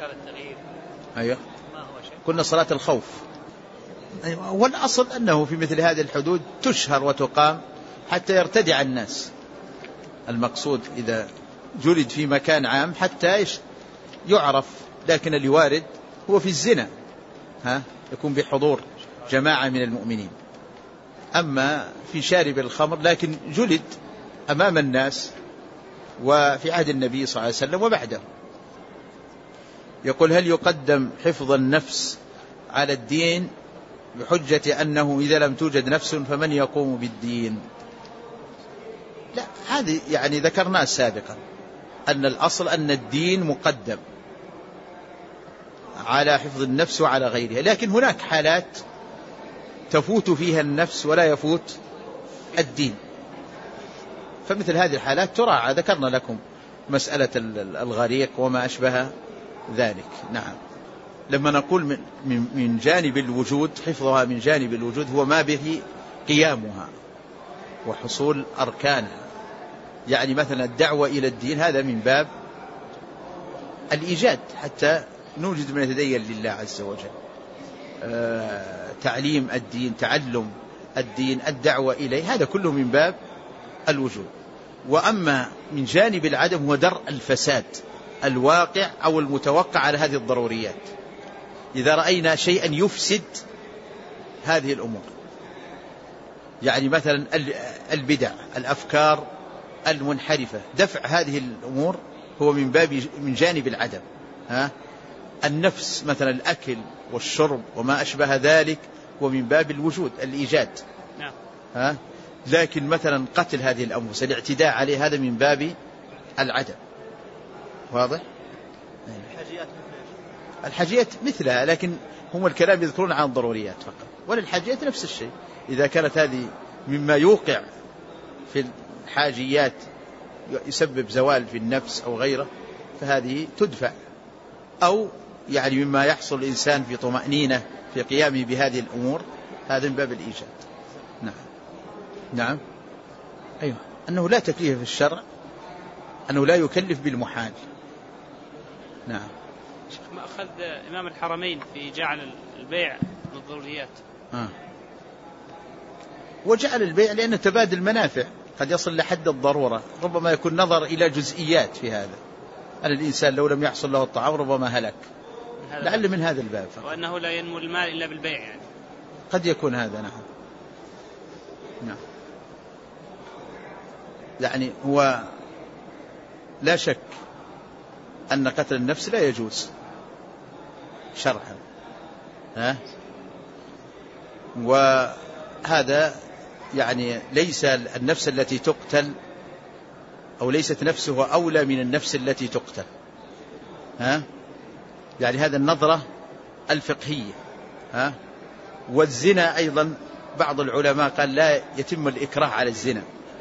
صلاة التغيير. أيوة. ما هو شيء؟ قلنا صلاة الخوف. والأصل أنه في مثل هذه الحدود تشهر وتقام حتى يرتدع الناس. المقصود إذا جلد في مكان عام حتى يعرف، لكن اللي وارد هو في الزنا يكون بحضور جماعة من المؤمنين. أما في شارب الخمر لكن جلد أمام الناس وفي عهد النبي صلى الله عليه وسلم وبعده. يقول: هل يقدم حفظ النفس على الدين بحجة أنه إذا لم توجد نفس فمن يقوم بالدين؟ لا، هذه يعني ذكرناه سابقا أن الأصل أن الدين مقدم على حفظ النفس وعلى غيرها، لكن هناك حالات تفوت فيها النفس ولا يفوت الدين، فمثل هذه الحالات تراعى. ذكرنا لكم مسألة الغريق وما أشبه ذلك. نعم. لما نقول من جانب الوجود، حفظها من جانب الوجود هو ما به قيامها وحصول أركانها. يعني مثلا الدعوة إلى الدين هذا من باب الإيجاد حتى نوجد من يتدين لله عز وجل. تعليم الدين، تعلم الدين، الدعوة إليه، هذا كله من باب الوجود. وأما من جانب العدم هو درء الفساد الواقع أو المتوقع على هذه الضروريات. إذا رأينا شيئا يفسد هذه الأمور، يعني مثلا البدع، الأفكار المنحرفة، دفع هذه الأمور هو من جانب العدم. النفس مثلا الأكل والشرب وما أشبه ذلك ومن باب الوجود الإيجاد. لكن مثلا قتل هذه الأنفس، الاعتداء عليه، هذا من باب العدم. واضح؟ الحاجيات مثلها، لكن هم الكلام يذكرون عن الضروريات فقط، وللحاجيات نفس الشيء. إذا كانت هذه مما يوقع في الحاجيات يسبب زوال في النفس أو غيره فهذه تدفع، أو يعني مما يحصل الإنسان في طمأنينة في قيامه بهذه الأمور، هذا من باب الإيجاد. نعم. نعم. أيوة. أنه لا تكليف في الشرع، أنه لا يكلف بالمحال. نعم. شيخ، ما أخذ إمام الحرمين في جعل البيع من الضروريات؟ وجعل البيع لأنه تبادل منافع قد يصل لحد الضرورة، ربما يكون نظر إلى جزئيات في هذا، أن الإنسان لو لم يحصل له الطعام ربما هلك، لعل من هذا الباب. وأنه لا ينمو المال إلا بالبيع، يعني قد يكون هذا. نعم. نعم. يعني هو لا شك أن قتل النفس لا يجوز شرعا، وهذا يعني ليس النفس التي تقتل أو ليست نفسه أولى من النفس التي تقتل. يعني هذا النظرة الفقهية. والزنا أيضا بعض العلماء قال لا يتم الإكراه على الزنا،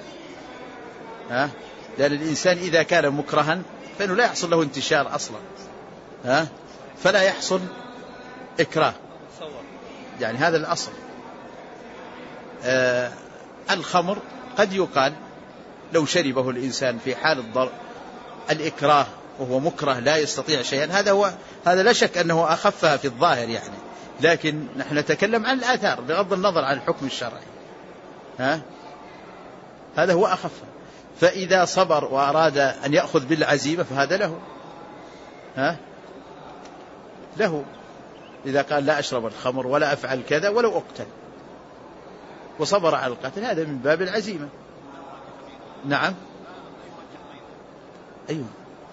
لأن الإنسان إذا كان مكرها فإنه لا يحصل له انتشار أصلا، فلا يحصل إكراه. يعني هذا الأصل. الخمر قد يقال لو شربه الإنسان في حال الإكراه وهو مكره لا يستطيع شيئا، هذا لا شك أنه أخفها في الظاهر يعني، لكن نحن نتكلم عن الآثار بغض النظر عن الحكم الشرعي. هذا هو أخفها. فإذا صبر وأراد أن يأخذ بالعزيمة فهذا له إذا قال لا أشرب الخمر ولا أفعل كذا ولو أقتل، وصبر على القتل، هذا من باب العزيمة. نعم. أيوه.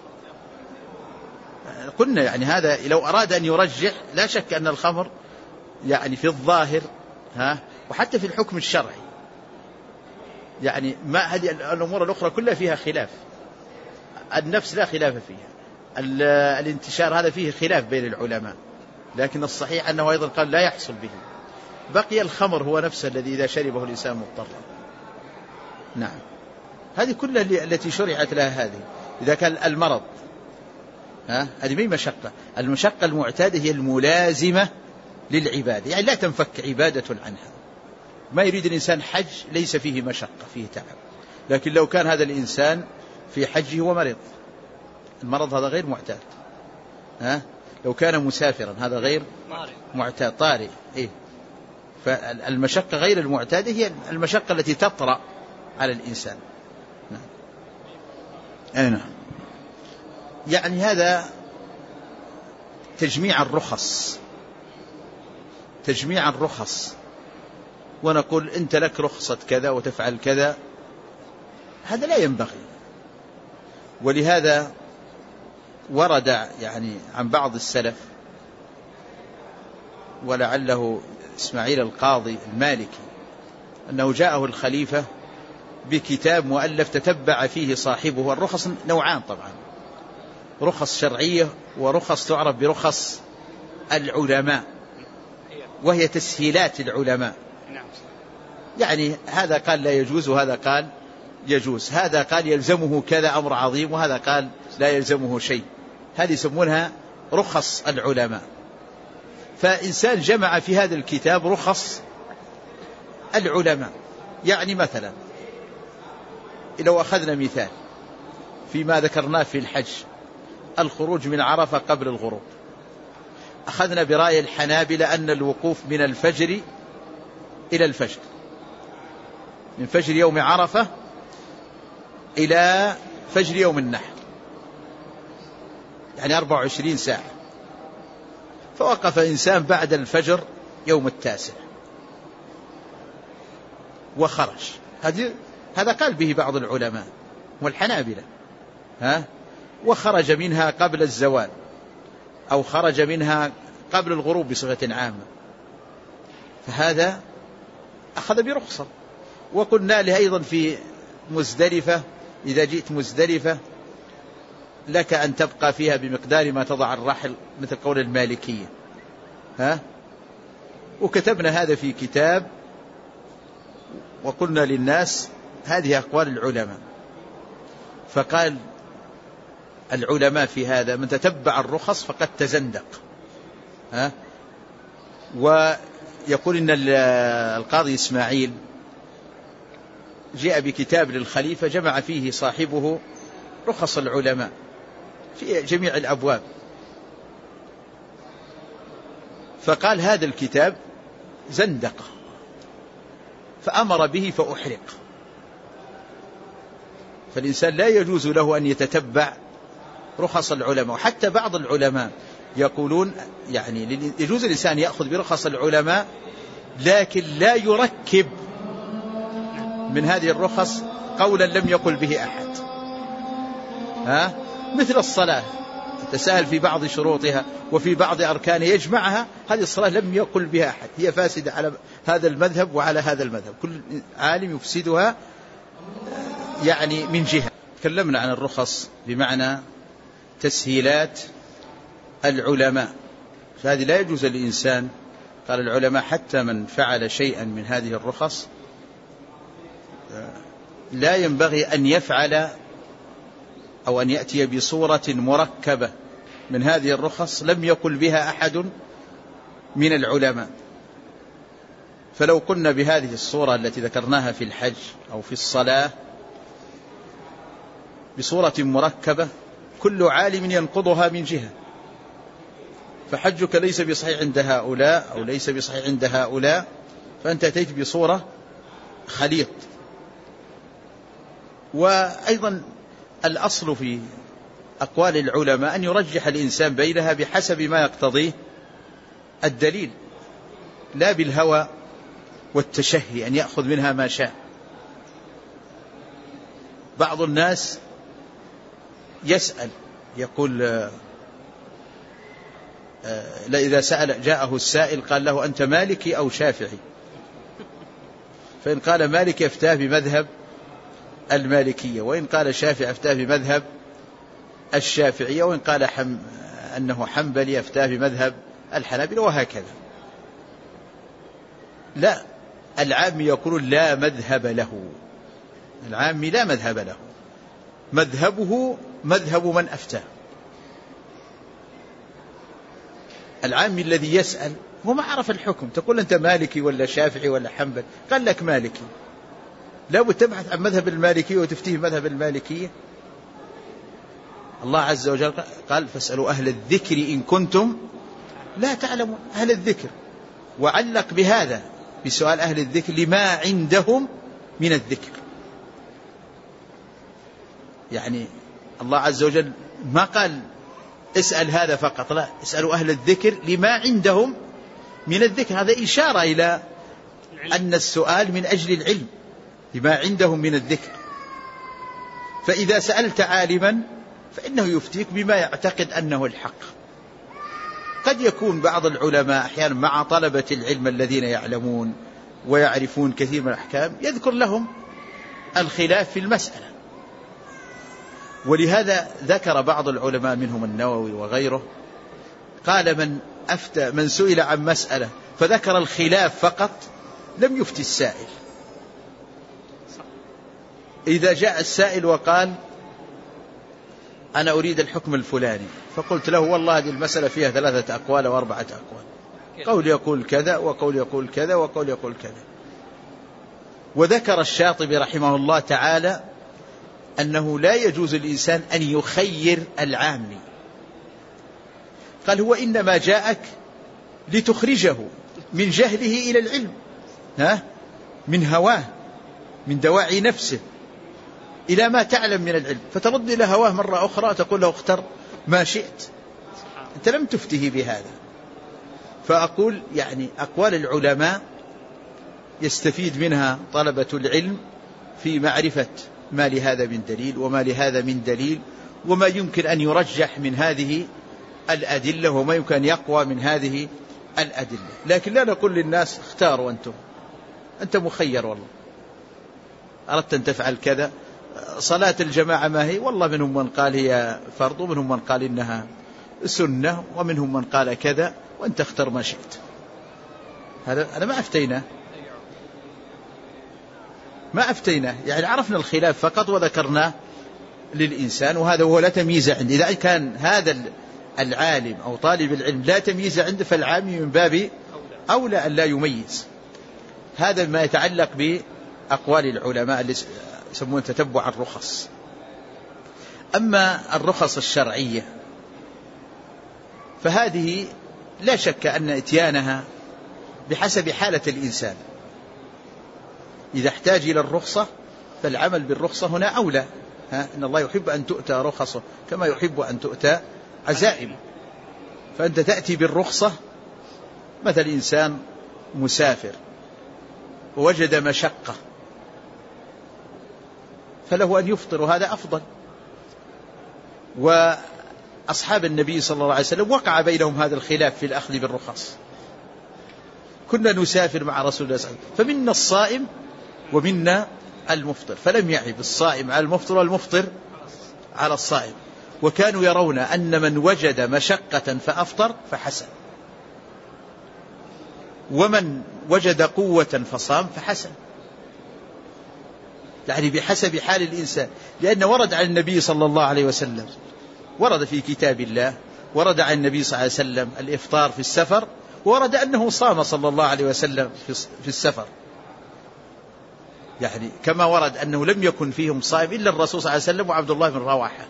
قلنا يعني هذا لو أراد أن يرجح لا شك أن الخمر يعني في الظاهر وحتى في الحكم الشرعي يعني ما هذه الأمور الأخرى كلها فيها خلاف. النفس لا خلاف فيها، الانتشار هذا فيه خلاف بين العلماء، لكن الصحيح أنه أيضا قال لا يحصل به. بقي الخمر هو نفسه الذي إذا شربه الإنسان مضطرا. نعم. هذه كلها التي شرعت لها هذه. إذا كان المرض هذه مي مشقة، المشقة المعتادة هي الملازمة للعبادة، يعني لا تنفك عبادة عنها. ما يريد الإنسان حج ليس فيه مشقة، فيه تعب، لكن لو كان هذا الإنسان في حجه ومرض، المرض هذا غير معتاد، لو كان مسافرا هذا غير معتاد طارئ. إيه؟ فالمشقة غير المعتادة هي المشقة التي تطرأ على الإنسان. نعم. يعني هذا تجميع الرخص، ونقول أنت لك رخصة كذا وتفعل كذا، هذا لا ينبغي. ولهذا ورد يعني عن بعض السلف، ولعله إسماعيل القاضي المالكي، أنه جاءه الخليفة بكتاب مؤلف تتبع فيه صاحبه. الرخص نوعان طبعا، رخص شرعية ورخص تعرف برخص العلماء، وهي تسهيلات العلماء. يعني هذا قال لا يجوز وهذا قال يجوز، هذا قال يلزمه كذا أمر عظيم وهذا قال لا يلزمه شيء، هذه يسمونها رخص العلماء. فإنسان جمع في هذا الكتاب رخص العلماء. يعني مثلا لو أخذنا مثال فيما ذكرناه في الحج، الخروج من عرفة قبل الغروب، أخذنا برأي الحنابلة أن الوقوف من الفجر إلى الفجر، من فجر يوم عرفة إلى فجر يوم النحر، يعني 24 ساعة. فوقف إنسان بعد الفجر يوم 9 وخرج، هذا قال به بعض العلماء والحنابلة، وخرج منها قبل الزوال أو خرج منها قبل الغروب بصفة عامة، فهذا أخذ برخصة. وقلنا له أيضا في مزدلفة، إذا جئت مزدلفة لك أن تبقى فيها بمقدار ما تضع الرحل، مثل قول المالكية. وكتبنا هذا في كتاب وقلنا للناس هذه أقوال العلماء. فقال العلماء في هذا من تتبع الرخص فقد تزندق. ويقول إن القاضي إسماعيل جاء بكتاب للخليفة جمع فيه صاحبه رخص العلماء في جميع الأبواب، فقال هذا الكتاب زندقة، فأمر به فأحرق. فالإنسان لا يجوز له أن يتتبع رخص العلماء. وحتى بعض العلماء يقولون يعني يجوز الإنسان يأخذ برخص العلماء، لكن لا يركب من هذه الرخص قولا لم يقل به أحد. مثل الصلاة تساهل في بعض شروطها وفي بعض أركانها يجمعها، هذه الصلاة لم يقل بها أحد، هي فاسدة على هذا المذهب وعلى هذا المذهب، كل عالم يفسدها يعني من جهة. تكلمنا عن الرخص بمعنى تسهيلات العلماء، فهذه لا يجوز للإنسان. قال العلماء حتى من فعل شيئا من هذه الرخص لا ينبغي أن يفعل أو أن يأتي بصورة مركبة من هذه الرخص لم يقل بها أحد من العلماء. فلو قلنا بهذه الصورة التي ذكرناها في الحج أو في الصلاة بصورة مركبة، كل عالم ينقضها من جهة، فحجك ليس بصحيح عند هؤلاء أو ليس بصحيح عند هؤلاء، فأنت أتيت بصورة خليط. وأيضا الأصل في أقوال العلماء أن يرجح الإنسان بينها بحسب ما يقتضيه الدليل، لا بالهوى والتشهي أن يأخذ منها ما شاء. بعض الناس يسأل يقول لا، إذا سأل جاءه السائل قال له أنت مالكي أو شافعي، فإن قال مالكي افتاه بمذهب المالكية، وإن قال شافعي افتاه بمذهب الشافعية، وإن قال أنه حنبلي افتاه بمذهب الحنابلة، وهكذا. لا، العام يقول لا مذهب له، العام لا مذهب له، مذهبه مذهب من أفتاه. العام الذي يسأل هو ما عرف الحكم، تقول أنت مالكي ولا شافعي ولا حنبلي، قال لك مالكي، لا بد تبحث عن مذهب المالكية وتفتيه مذهب المالكية. الله عز وجل قال فاسألوا أهل الذكر إن كنتم لا تعلمون. أهل الذكر، وعلق بهذا بسؤال أهل الذكر لما عندهم من الذكر. يعني الله عز وجل ما قال اسأل هذا فقط، لا، اسألوا أهل الذكر لما عندهم من الذكر. هذا إشارة إلى أن السؤال من أجل العلم، لما عندهم من الذكر. فإذا سألت عالما فإنه يفتيك بما يعتقد أنه الحق. قد يكون بعض العلماء أحيانا مع طلبة العلم الذين يعلمون ويعرفون كثير من الأحكام يذكر لهم الخلاف في المسألة، ولهذا ذكر بعض العلماء منهم النووي وغيره قال من سئل عن مسألة فذكر الخلاف فقط لم يفتي السائل. إذا جاء السائل وقال أنا أريد الحكم الفلاني، فقلت له والله هذه المسألة فيها 3 أقوال و4 أقوال، قول يقول كذا وقول يقول كذا وقول يقول كذا. وذكر الشاطبي رحمه الله تعالى أنه لا يجوز الإنسان أن يخير العامي، قال هو إنما جاءك لتخرجه من جهله إلى العلم، من هواه، من دواعي نفسه إلى ما تعلم من العلم، فترد إلى هواه مرة أخرى تقول له اختر ما شئت، أنت لم تفته بهذا. فأقول يعني أقوال العلماء يستفيد منها طلبة العلم في معرفة ما لهذا من دليل وما لهذا من دليل، وما يمكن أن يرجح من هذه الأدلة وما يمكن أن يقوى من هذه الأدلة. لكن لا نقول للناس اختاروا أنت مخير، والله أردت أن تفعل كذا. صلاة الجماعة ما هي؟ والله منهم من قال هي فرض، ومنهم من قال إنها سنة، ومنهم من قال كذا، وأنت اختر ما شئت. هذا ما أفتينا، يعني عرفنا الخلاف فقط وذكرناه للإنسان، وهذا هو لا تمييز عنده. إذا كان هذا العالم أو طالب العلم لا تمييز عنده فالعامي من باب أولى أن لا يميز. هذا ما يتعلق بأقوال العلماء اللي يسمون تتبع الرخص. أما الرخص الشرعية فهذه لا شك أن إتيانها بحسب حالة الإنسان. إذا احتاج إلى الرخصة فالعمل بالرخصة هنا أولى. إن الله يحب أن تؤتى رخصه كما يحب أن تؤتى عزائم. فأنت تأتي بالرخصة، مثل إنسان مسافر ووجد مشقة فله أن يفطر، وهذا أفضل. وأصحاب النبي صلى الله عليه وسلم وقع بينهم هذا الخلاف في الأخذ بالرخص. كنا نسافر مع رسول الله صلى الله عليه وسلم فمنا الصائم ومنا المفطر، فلم يعب الصائم على المفطر والمفطر على الصائم. وكانوا يرون أن من وجد مشقة فأفطر فحسن، ومن وجد قوة فصام فحسن، يعني بحسب حال الإنسان. لأن ورد عن النبي صلى الله عليه وسلم، ورد في كتاب الله، ورد عن النبي صلى الله عليه وسلم الإفطار في السفر، ورد أنه صام صلى الله عليه وسلم في السفر. يعني كما ورد أنه لم يكن فيهم صائم إلا الرسول صلى الله عليه وسلم وعبد الله بن رواحة،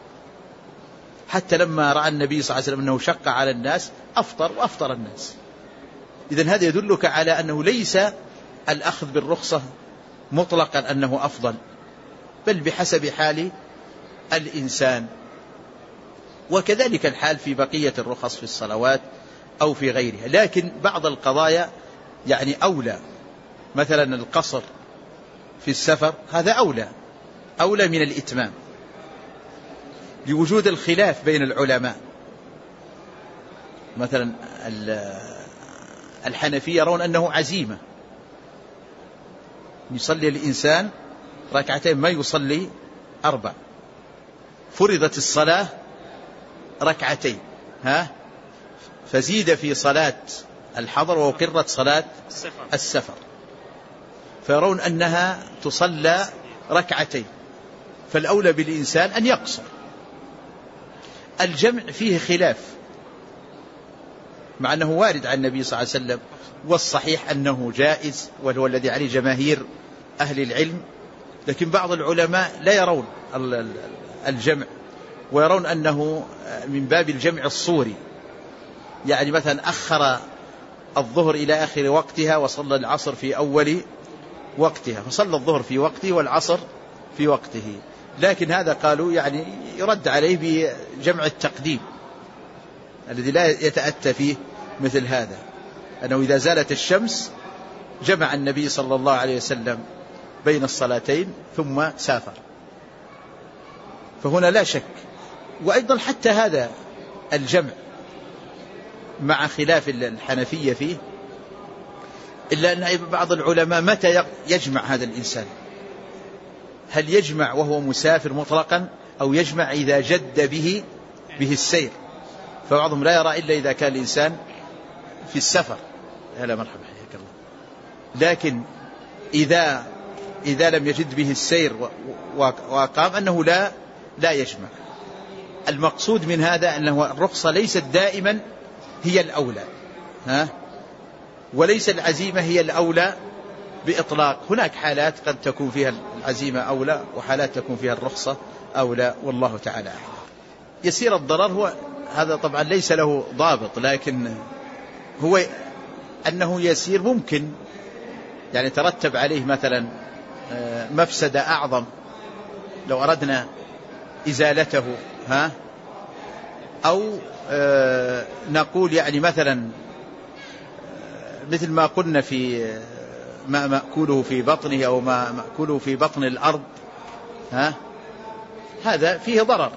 حتى لما رأى النبي صلى الله عليه وسلم أنه شق على الناس أفطر وأفطر الناس. إذن هذا يدلك على أنه ليس الأخذ بالرخصة مطلقا أنه أفضل، بل بحسب حال الإنسان. وكذلك الحال في بقية الرخص في الصلوات أو في غيرها. لكن بعض القضايا يعني أولى، مثلا القصر في السفر هذا أولى من الإتمام لوجود الخلاف بين العلماء. مثلا الحنفية يرون أنه عزيمة، يصلي الإنسان ركعتين ما يصلي 4، فرضت الصلاة ركعتين فزيد في صلاة الحضر وقرت صلاة السفر، فيرون أنها تصلى ركعتين، فالأولى بالإنسان أن يقصر. الجمع فيه خلاف مع أنه وارد عن النبي صلى الله عليه وسلم، والصحيح أنه جائز وهو الذي عليه جماهير أهل العلم. لكن بعض العلماء لا يرون الجمع ويرون أنه من باب الجمع الصوري، يعني مثلا أخر الظهر إلى آخر وقتها وصلى العصر في أول وقتها، فصلى الظهر في وقته والعصر في وقته. لكن هذا قالوا يعني يرد عليه بجمع التقديم الذي لا يتأتى فيه مثل هذا، أنه إذا زالت الشمس جمع النبي صلى الله عليه وسلم بين الصلاتين ثم سافر، فهنا لا شك. وأيضا حتى هذا الجمع مع خلاف الحنفية فيه، إلا أن بعض العلماء متى يجمع هذا الإنسان؟ هل يجمع وهو مسافر مطلقا أو يجمع إذا جد به السير؟ فبعضهم لا يرى إلا إذا كان الإنسان في السفر. هلا مرحبا حياك الله. لكن إذا لم يجد به السير وقام أنه لا يجمع. المقصود من هذا أنه الرخصة ليست دائما هي الأولى، وليس العزيمة هي الأولى بإطلاق. هناك حالات قد تكون فيها العزيمة أولى وحالات تكون فيها الرخصة أولى، والله تعالى أعلم. يسير الضرر هو هذا طبعا ليس له ضابط، لكن هو أنه يسير ممكن يعني ترتب عليه مثلا مفسدة أعظم لو أردنا إزالته، أو نقول يعني مثلا مثل ما قلنا في ما مأكوله في بطنه أو ما مأكوله في بطن الأرض، هذا فيه ضرر،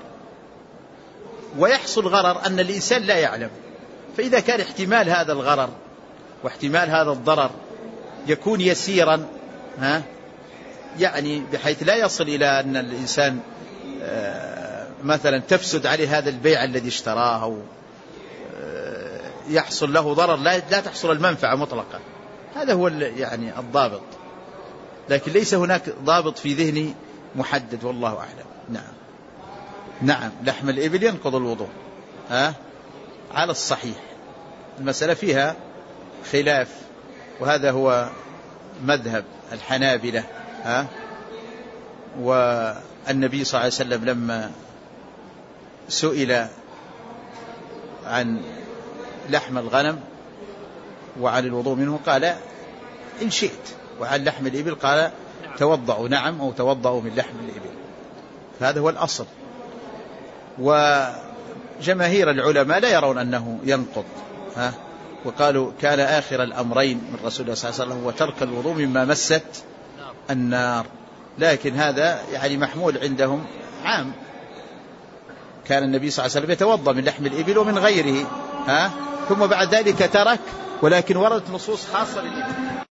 ويحصل غرر أن الإنسان لا يعلم. فإذا كان احتمال هذا الغرر واحتمال هذا الضرر يكون يسيرا، يعني بحيث لا يصل إلى أن الإنسان مثلا تفسد عليه هذا البيع الذي اشتراه، أو يحصل له ضرر لا تحصل المنفعة مطلقا. هذا هو يعني الضابط، لكن ليس هناك ضابط في ذهني محدد، والله أعلم. نعم لحم الإبل ينقض الوضوء على الصحيح. المسألة فيها خلاف، وهذا هو مذهب الحنابلة. والنبي صلى الله عليه وسلم لما سئل عن لحم الغنم وعن الوضوء منه قال إن شئت، وعن لحم الإبل قال توضعوا نعم أو توضعوا من لحم الإبل. فهذا هو الأصل. وجماهير العلماء لا يرون أنه ينقض، وقالوا كان آخر الأمرين من رسول الله صلى الله عليه وسلم وترك الوضوء مما مست النار. لكن هذا يعني محمول عندهم عام، كان النبي صلى الله عليه وسلم يتوضأ من لحم الإبل ومن غيره، ثم بعد ذلك ترك، ولكن وردت نصوص خاصة للإبل.